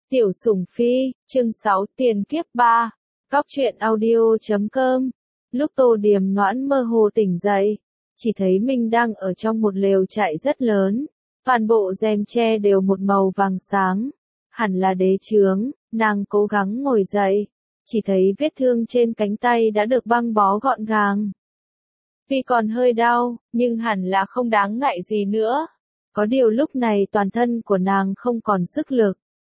Tiểu Sủng Phi, chương 6 tiền kiếp 3. Góc truyện audio.com. Lúc Tô Điềm Noãn mơ hồ tỉnh dậy, chỉ thấy mình đang ở trong một lều trại rất lớn, toàn bộ rèm tre đều một màu vàng sáng, hẳn là đế chướng. Nàng cố gắng ngồi dậy, chỉ thấy vết thương trên cánh tay đã được băng bó gọn gàng. Tuy còn hơi đau, nhưng hẳn là không đáng ngại gì nữa. Có điều lúc này toàn thân của nàng không còn sức lực.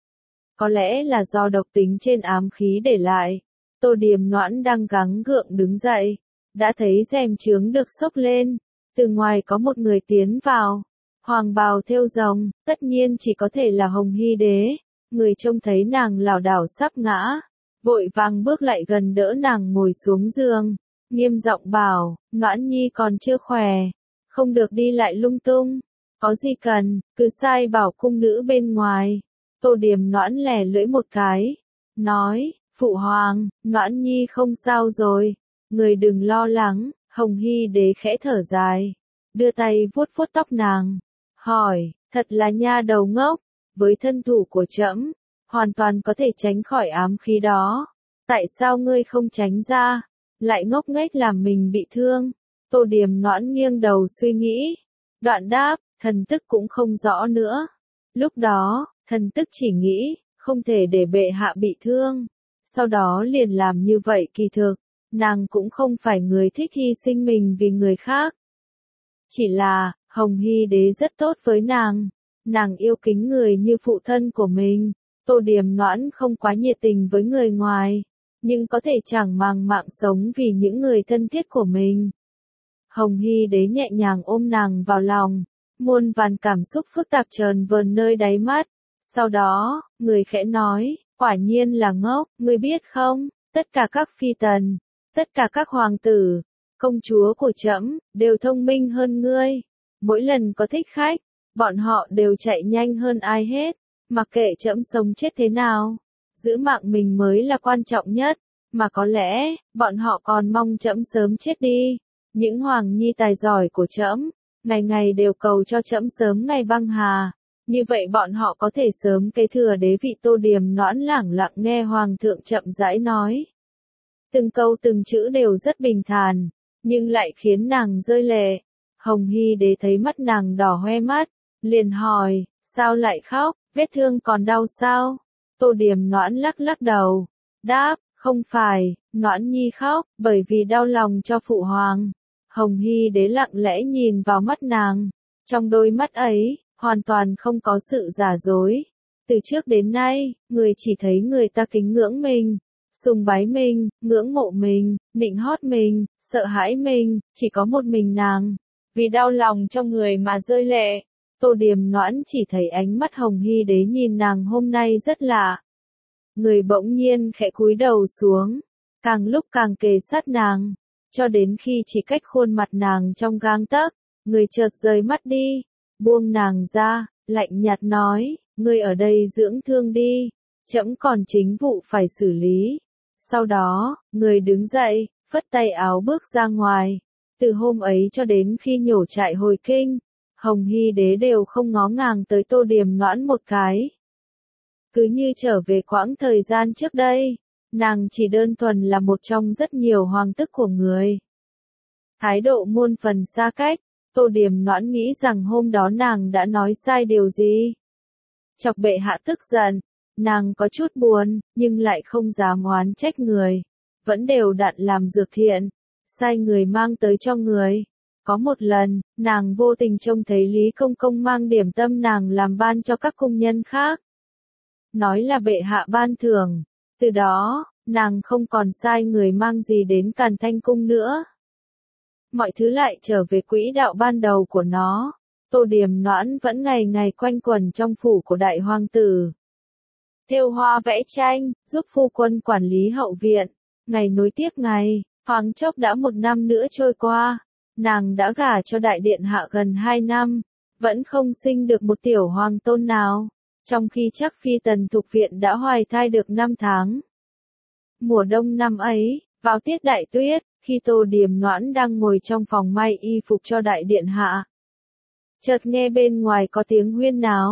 Có lẽ là do độc tính trên ám khí để lại. Tô Điềm Noãn đang gắng gượng đứng dậy, đã thấy rèm chướng được xốc lên, từ ngoài có một người tiến vào. Hoàng bào thêu rồng, tất nhiên chỉ có thể là Hồng Hy Đế. Người trông thấy nàng lảo đảo sắp ngã, vội vàng bước lại gần đỡ nàng ngồi xuống giường, nghiêm giọng bảo, Noãn Nhi còn chưa khỏe, không được đi lại lung tung, có gì cần, cứ sai bảo cung nữ bên ngoài. Tô Điềm Noãn lẻ lưỡi một cái, nói, Phụ Hoàng, Noãn Nhi không sao rồi, người đừng lo lắng. Hồng Hy Đế khẽ thở dài, đưa tay vuốt vuốt tóc nàng, hỏi, thật là nha đầu ngốc, với thân thủ của trẫm, hoàn toàn có thể tránh khỏi ám khí đó, tại sao ngươi không tránh ra, lại ngốc nghếch làm mình bị thương? Tô Điềm Noãn nghiêng đầu suy nghĩ, đoạn đáp, thần tức cũng không rõ nữa. Lúc đó, thần tức chỉ nghĩ, không thể để bệ hạ bị thương. Sau đó liền làm như vậy. Kỳ thực, nàng cũng không phải người thích hy sinh mình vì người khác. Chỉ là, Hồng Hy Đế rất tốt với nàng yêu kính người như phụ thân của mình. Tô Điềm Noãn không quá nhiệt tình với người ngoài, nhưng có thể chẳng màng mạng sống vì những người thân thiết của mình. Hồng Hy Đế nhẹ nhàng ôm nàng vào lòng, muôn vàn cảm xúc phức tạp chờn vờn nơi đáy mắt. Sau đó, người khẽ nói, quả nhiên là ngốc, ngươi biết không, tất cả các phi tần, tất cả các hoàng tử, công chúa của trẫm đều thông minh hơn ngươi. Mỗi lần có thích khách, bọn họ đều chạy nhanh hơn ai hết, mặc kệ trẫm sống chết thế nào, giữ mạng mình mới là quan trọng nhất, mà có lẽ, bọn họ còn mong trẫm sớm chết đi. Những hoàng nhi tài giỏi của trẫm, ngày ngày đều cầu cho trẫm sớm ngày băng hà, như vậy bọn họ có thể sớm kế thừa đế vị. Tô Điềm Noãn lẳng lặng nghe hoàng thượng chậm rãi nói. Từng câu từng chữ đều rất bình thản, nhưng lại khiến nàng rơi lệ. Hồng Hy Đế thấy mắt nàng đỏ hoe mắt, liền hỏi, sao lại khóc, vết thương còn đau sao? Tô Điềm Noãn lắc lắc đầu, đáp, không phải, Noãn Nhi khóc, bởi vì đau lòng cho Phụ Hoàng. Hồng Hy Đế lặng lẽ nhìn vào mắt nàng, trong đôi mắt ấy, hoàn toàn không có sự giả dối. Từ trước đến nay, người chỉ thấy người ta kính ngưỡng mình, sùng bái mình, ngưỡng mộ mình, nịnh hót mình, sợ hãi mình, chỉ có một mình nàng. Vì đau lòng cho người mà rơi lệ. Tô Điềm Noãn chỉ thấy ánh mắt Hồng Hy Đế nhìn nàng hôm nay rất lạ. Người bỗng nhiên khẽ cúi đầu xuống, càng lúc càng kề sát nàng, cho đến khi chỉ cách khuôn mặt nàng trong gang tấc, người chợt rời mắt đi, buông nàng ra, lạnh nhạt nói, ngươi ở đây dưỡng thương đi, trẫm còn chính vụ phải xử lý. Sau đó, người đứng dậy, phất tay áo bước ra ngoài. Từ hôm ấy cho đến khi nhổ trại hồi kinh, Hồng Hy Đế đều không ngó ngàng tới Tô Điềm Noãn một cái. Cứ như trở về quãng thời gian trước đây, nàng chỉ đơn thuần là một trong rất nhiều hoàng tức của người. Thái độ muôn phần xa cách, Tô Điềm Noãn nghĩ rằng hôm đó nàng đã nói sai điều gì. Chọc bệ hạ tức giận, nàng có chút buồn, nhưng lại không dám oán trách người. Vẫn đều đặn làm dược thiện, sai người mang tới cho người. Có một lần, nàng vô tình trông thấy Lý Công Công mang điểm tâm nàng làm ban cho các cung nhân khác. Nói là bệ hạ ban thưởng. Từ đó, nàng không còn sai người mang gì đến Càn Thanh Cung nữa. Mọi thứ lại trở về quỹ đạo ban đầu của nó. Tô Điềm Noãn vẫn ngày ngày quanh quẩn trong phủ của đại hoàng tử. Thêu hoa vẽ tranh, giúp phu quân quản lý hậu viện. Ngày nối tiếp ngày, thoáng chốc đã 1 năm nữa trôi qua. Nàng đã gả cho đại điện hạ gần 2 năm, vẫn không sinh được một tiểu hoàng tôn nào, trong khi chắc phi tần thuộc viện đã hoài thai được 5 tháng. Mùa đông năm ấy, vào tiết đại tuyết, khi Tô Điềm Noãn đang ngồi trong phòng may y phục cho đại điện hạ, chợt nghe bên ngoài có tiếng huyên náo,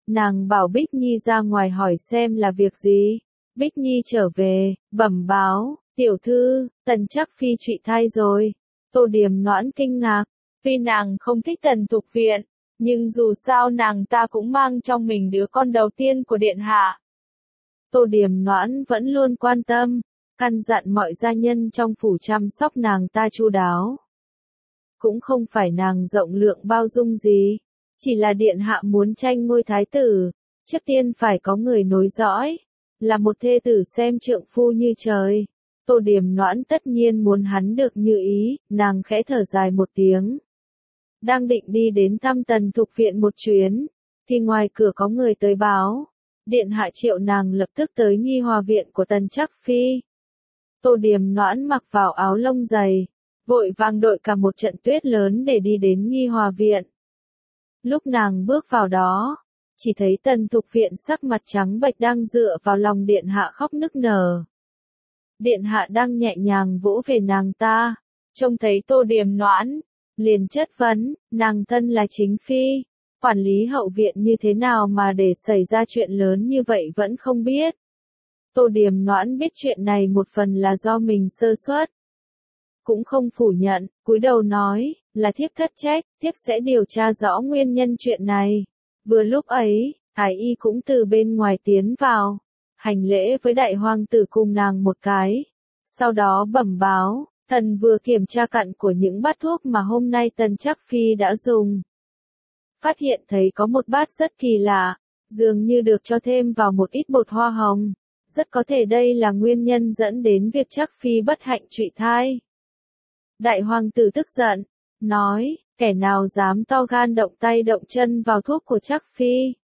Nàng bảo Bích Nhi ra ngoài hỏi xem là việc gì. Bích Nhi trở về, bẩm báo, tiểu thư, Tần Trắc Phi trụy thai rồi. Tô Điềm Noãn kinh ngạc, tuy nàng không thích Tần Thục Viện, nhưng dù sao nàng ta cũng mang trong mình đứa con đầu tiên của điện hạ. Tô Điềm Noãn vẫn luôn quan tâm, căn dặn mọi gia nhân trong phủ chăm sóc nàng ta chu đáo. Cũng không phải nàng rộng lượng bao dung gì, chỉ là điện hạ muốn tranh ngôi thái tử, trước tiên phải có người nối dõi, là một thê tử xem trượng phu như trời. Tô Điềm Noãn tất nhiên muốn hắn được như ý, nàng khẽ thở dài một tiếng. Đang định đi đến thăm Tần Thục Viện một chuyến, thì ngoài cửa có người tới báo, điện hạ triệu nàng lập tức tới Nghi Hòa Viện của Tần Trắc Phi. Tô Điềm Noãn mặc vào áo lông dày, vội vàng đội cả một trận tuyết lớn để đi đến Nghi Hòa Viện. Lúc nàng bước vào đó, chỉ thấy Tần Thục Viện sắc mặt trắng bệch đang dựa vào lòng điện hạ khóc nức nở. Điện hạ đang nhẹ nhàng vỗ về nàng ta, trông thấy Tô Điềm Noãn, liền chất vấn, nàng thân là chính phi, quản lý hậu viện như thế nào mà để xảy ra chuyện lớn như vậy vẫn không biết. Tô Điềm Noãn biết chuyện này một phần là do mình sơ suất, cũng không phủ nhận, cúi đầu nói, là thiếp thất trách, thiếp sẽ điều tra rõ nguyên nhân chuyện này. Vừa lúc ấy, Thái y cũng từ bên ngoài tiến vào, hành lễ với đại hoàng tử cùng nàng một cái, sau đó bẩm báo, thần vừa kiểm tra cặn của những bát thuốc mà hôm nay Tần Trắc Phi đã dùng. Phát hiện thấy có một bát rất kỳ lạ, dường như được cho thêm vào một ít bột hoa hồng, rất có thể đây là nguyên nhân dẫn đến việc Trắc Phi bất hạnh trụy thai. Đại hoàng tử tức giận, nói, kẻ nào dám to gan động tay động chân vào thuốc của Trắc Phi.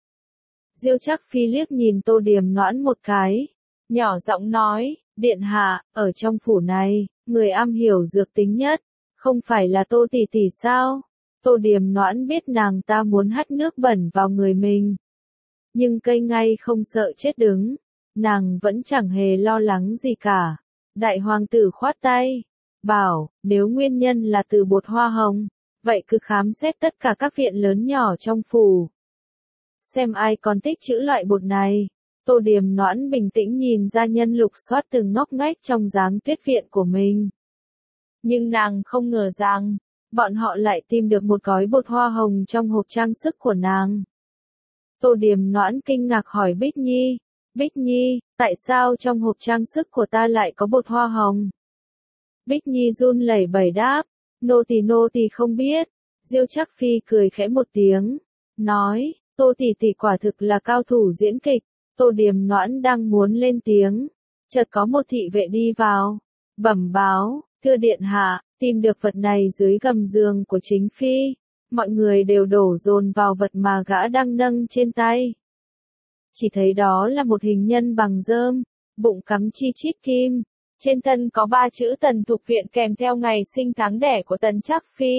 Diêu Trắc Phi liếc nhìn Tô Điềm Noãn một cái, nhỏ giọng nói, điện hạ, ở trong phủ này, người am hiểu dược tính nhất, không phải là Tô tỷ tỷ sao? Tô Điềm Noãn biết nàng ta muốn hắt nước bẩn vào người mình, nhưng cây ngay không sợ chết đứng, nàng vẫn chẳng hề lo lắng gì cả. Đại hoàng tử khoát tay, bảo, nếu nguyên nhân là từ bột hoa hồng, vậy cứ khám xét tất cả các viện lớn nhỏ trong phủ, xem ai còn tích trữ loại bột này. Tô Điềm Noãn bình tĩnh nhìn gia nhân lục soát từng ngóc ngách trong giáng tuyết viện của mình. Nhưng nàng không ngờ rằng, bọn họ lại tìm được một gói bột hoa hồng trong hộp trang sức của nàng. Tô Điềm Noãn kinh ngạc hỏi Bích Nhi, tại sao trong hộp trang sức của ta lại có bột hoa hồng? Bích Nhi run lẩy bẩy đáp, nô tỳ không biết. Diêu Trắc Phi cười khẽ một tiếng, nói, Tô tỷ tỷ quả thực là cao thủ diễn kịch. Tô Điềm Noãn đang muốn lên tiếng, chợt có một thị vệ đi vào, bẩm báo, thưa điện hạ, tìm được vật này dưới gầm giường của chính phi. Mọi người đều đổ dồn vào vật mà gã đang nâng trên tay. Chỉ thấy đó là một hình nhân bằng rơm, bụng cắm chi chít kim, trên thân có 3 chữ Tần Thục Viện kèm theo ngày sinh tháng đẻ của Tần Trắc Phi.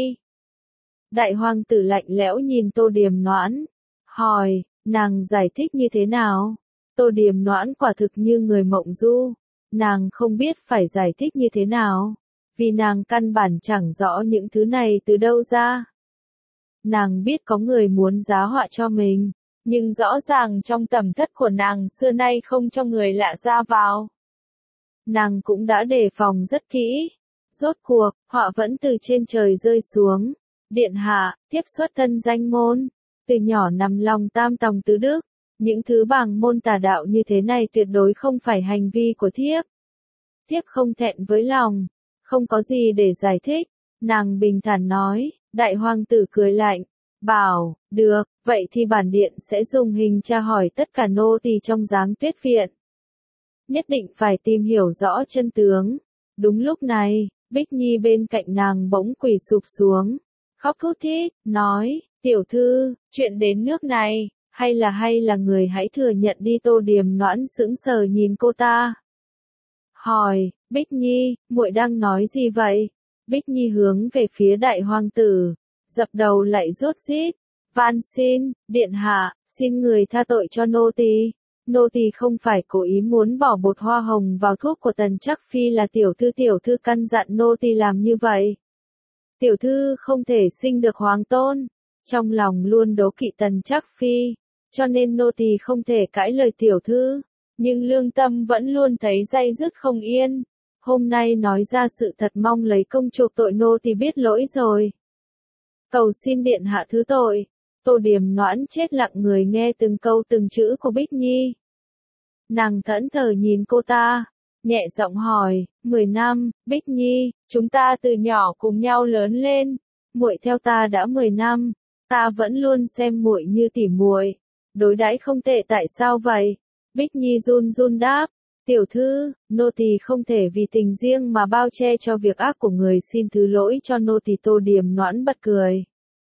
Đại hoàng tử lạnh lẽo nhìn Tô Điềm Noãn, hỏi, nàng giải thích như thế nào? Tô Điềm Noãn quả thực như người mộng du, nàng không biết phải giải thích như thế nào, vì nàng căn bản chẳng rõ những thứ này từ đâu ra. Nàng biết có người muốn giá họa cho mình, nhưng rõ ràng trong tầm thất của nàng xưa nay không cho người lạ ra vào. Nàng cũng đã đề phòng rất kỹ. Rốt cuộc, họa vẫn từ trên trời rơi xuống. Điện hạ, thiếp xuất thân danh môn, từ nhỏ nằm lòng tam tòng tứ đức. Những thứ bàng môn tà đạo như thế này tuyệt đối không phải hành vi của thiếp. Thiếp không thẹn với lòng, không có gì để giải thích. Nàng bình thản nói, đại hoàng tử cười lạnh, bảo, được, vậy thì bản điện sẽ dùng hình tra hỏi tất cả nô tỳ trong giáng tuyết viện. Nhất định phải tìm hiểu rõ chân tướng. Đúng lúc này, Bích Nhi bên cạnh nàng bỗng quỳ sụp xuống, khóc thút thít, nói, tiểu thư, chuyện đến nước này, hay là người hãy thừa nhận đi. Tô Điềm Noãn sững sờ nhìn cô ta. Hỏi, Bích Nhi, muội đang nói gì vậy? Bích Nhi hướng về phía đại hoàng tử, dập đầu lạy rốt rít, van xin, điện hạ, xin người tha tội cho nô tỳ. Nô tỳ không phải cố ý muốn bỏ bột hoa hồng vào thuốc của Tần Trắc Phi, là tiểu thư căn dặn nô tỳ làm như vậy. Tiểu thư không thể sinh được hoàng tôn, trong lòng luôn đố kỵ Tần Trắc Phi, cho nên nô tỳ không thể cãi lời tiểu thư, nhưng lương tâm vẫn luôn thấy day dứt không yên. Hôm nay nói ra sự thật mong lấy công chuộc tội, nô tỳ biết lỗi rồi. Cầu xin điện hạ thứ tội. Tô Điềm Noãn chết lặng người nghe từng câu từng chữ của Bích Nhi. Nàng thẫn thờ nhìn cô ta, nhẹ giọng hỏi, 10 năm, Bích Nhi, chúng ta từ nhỏ cùng nhau lớn lên, muội theo ta đã 10 năm, ta vẫn luôn xem muội như tỉ muội, đối đãi không tệ, tại sao vậy? Bích Nhi run run đáp, tiểu thư, nô tỳ không thể vì tình riêng mà bao che cho việc ác của người, xin thứ lỗi cho nô tỳ. Tô Điềm Noãn bật cười.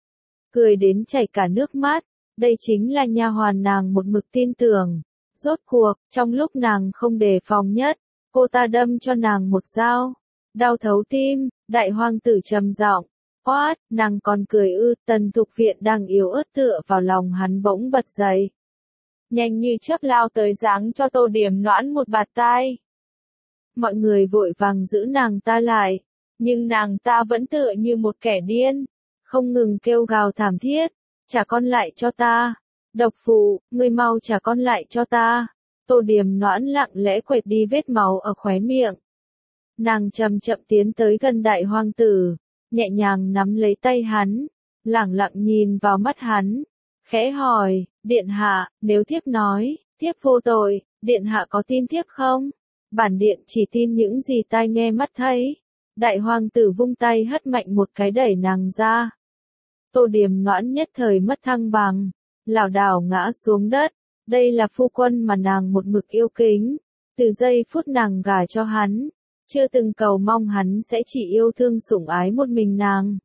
Cười đến chảy cả nước mắt, đây chính là nha hoàn nàng một mực tin tưởng. Rốt cuộc, trong lúc nàng không đề phòng nhất, cô ta đâm cho nàng một dao. Đau thấu tim, đại hoàng tử trầm giọng, oát, nàng còn cười ư? Tần Thục Viện đang yếu ớt tựa vào lòng hắn bỗng bật dậy. Nhanh như chớp lao tới giáng cho Tô Điềm Noãn một bạt tai. Mọi người vội vàng giữ nàng ta lại, nhưng nàng ta vẫn tựa như một kẻ điên, không ngừng kêu gào thảm thiết, trả con lại cho ta. Độc phụ, ngươi mau trả con lại cho ta. Tô Điềm Noãn lặng lẽ quệt đi vết máu ở khóe miệng. Nàng chậm chậm tiến tới gần đại hoàng tử, nhẹ nhàng nắm lấy tay hắn, lẳng lặng nhìn vào mắt hắn, khẽ hỏi, điện hạ, nếu thiếp nói, thiếp vô tội, điện hạ có tin thiếp không? Bản điện chỉ tin những gì tai nghe mắt thấy. Đại hoàng tử vung tay hất mạnh một cái đẩy nàng ra. Tô Điềm Noãn nhất thời mất thăng bằng, lảo đảo ngã xuống đất. Đây là phu quân mà nàng một mực yêu kính, từ giây phút nàng gả cho hắn, chưa từng cầu mong hắn sẽ chỉ yêu thương sủng ái một mình nàng.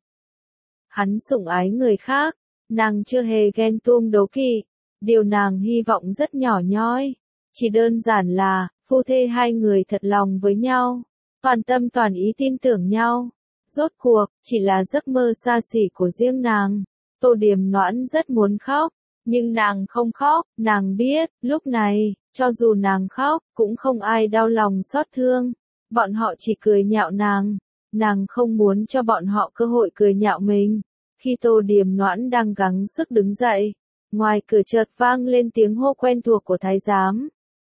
Hắn sủng ái người khác, nàng chưa hề ghen tuông đố kỵ, điều nàng hy vọng rất nhỏ nhoi, chỉ đơn giản là, phu thê hai người thật lòng với nhau, toàn tâm toàn ý tin tưởng nhau. Rốt cuộc, chỉ là giấc mơ xa xỉ của riêng nàng. Tô Điềm Noãn rất muốn khóc, nhưng nàng không khóc, nàng biết, lúc này, cho dù nàng khóc, cũng không ai đau lòng xót thương. Bọn họ chỉ cười nhạo nàng không muốn cho bọn họ cơ hội cười nhạo mình. Khi Tô Điềm Noãn đang gắng sức đứng dậy, ngoài cửa chợt vang lên tiếng hô quen thuộc của thái giám.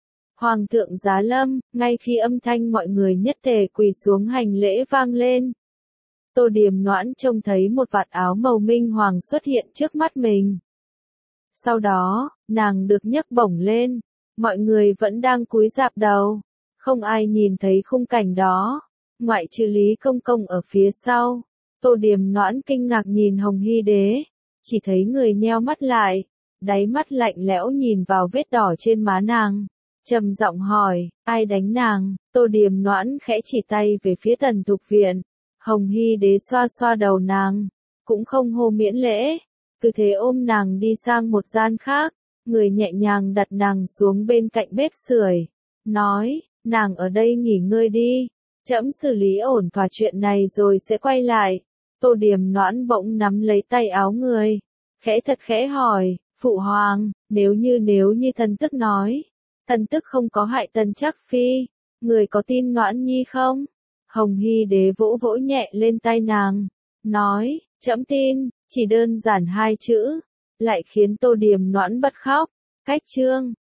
Hoàng thượng giá lâm, ngay khi âm thanh mọi người nhất tề quỳ xuống hành lễ vang lên. Tô Điềm Noãn trông thấy một vạt áo màu minh hoàng xuất hiện trước mắt mình. Sau đó, nàng được nhấc bổng lên, mọi người vẫn đang cúi rạp đầu, không ai nhìn thấy khung cảnh đó, ngoại trừ Lý Công Công ở phía sau. Tô Điềm Noãn kinh ngạc nhìn Hồng Hy Đế, chỉ thấy người nheo mắt lại, đáy mắt lạnh lẽo nhìn vào vết đỏ trên má nàng, trầm giọng hỏi, ai đánh nàng? Tô Điềm Noãn khẽ chỉ tay về phía Tần Thục Viện. Hồng Hy Đế xoa xoa đầu nàng, cũng không hô miễn lễ, cứ thế ôm nàng đi sang một gian khác, người nhẹ nhàng đặt nàng xuống bên cạnh bếp sưởi, nói, nàng ở đây nghỉ ngơi đi, trẫm xử lý ổn thỏa chuyện này rồi sẽ quay lại. Tô Điềm Noãn bỗng nắm lấy tay áo người, khẽ hỏi, phụ hoàng, nếu như thần tức nói, thần tức không có hại Tần Trác Phi, người có tin Noãn Nhi không? Hồng Hy Đế vỗ vỗ nhẹ lên tay nàng, nói, trẫm tin, chỉ đơn giản hai chữ, lại khiến Tô Điềm Noãn bật khóc. Cách chương